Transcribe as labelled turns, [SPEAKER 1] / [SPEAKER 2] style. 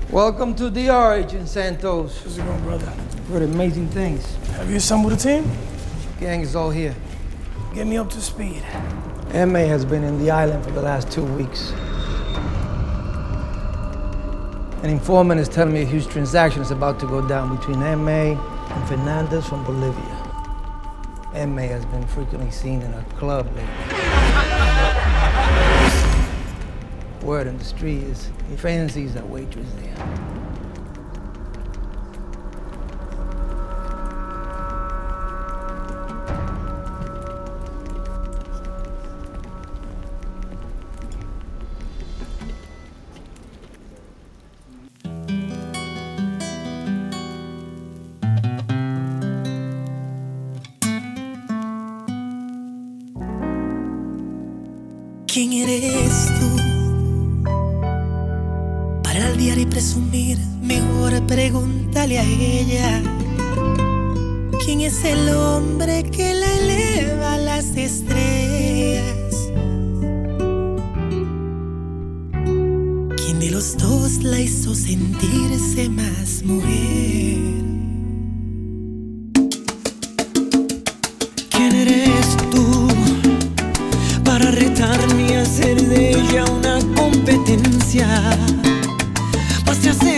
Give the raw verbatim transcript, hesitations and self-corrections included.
[SPEAKER 1] Welcome to D R, Agent Santos.
[SPEAKER 2] How's it going, brother?
[SPEAKER 1] Heard amazing things.
[SPEAKER 2] Have you assembled a team?
[SPEAKER 1] Gang is all here.
[SPEAKER 2] Get me up to speed.
[SPEAKER 1] M A has been in the island for the last two weeks. An informant is telling me a huge transaction is about to go down between M A and Fernandez from Bolivia. M A has been frequently seen in a club lately. Word on the street is he fancies a waitress there.
[SPEAKER 3] ¿Quién eres tú? Para aldear y presumir, mejor pregúntale a ella. ¿Quién es el hombre que la eleva a las estrellas? ¿Quién de los dos la hizo sentirse más mujer? ¿Quién eres tú para retarme a hacer de ella una competencia? Vas a hacer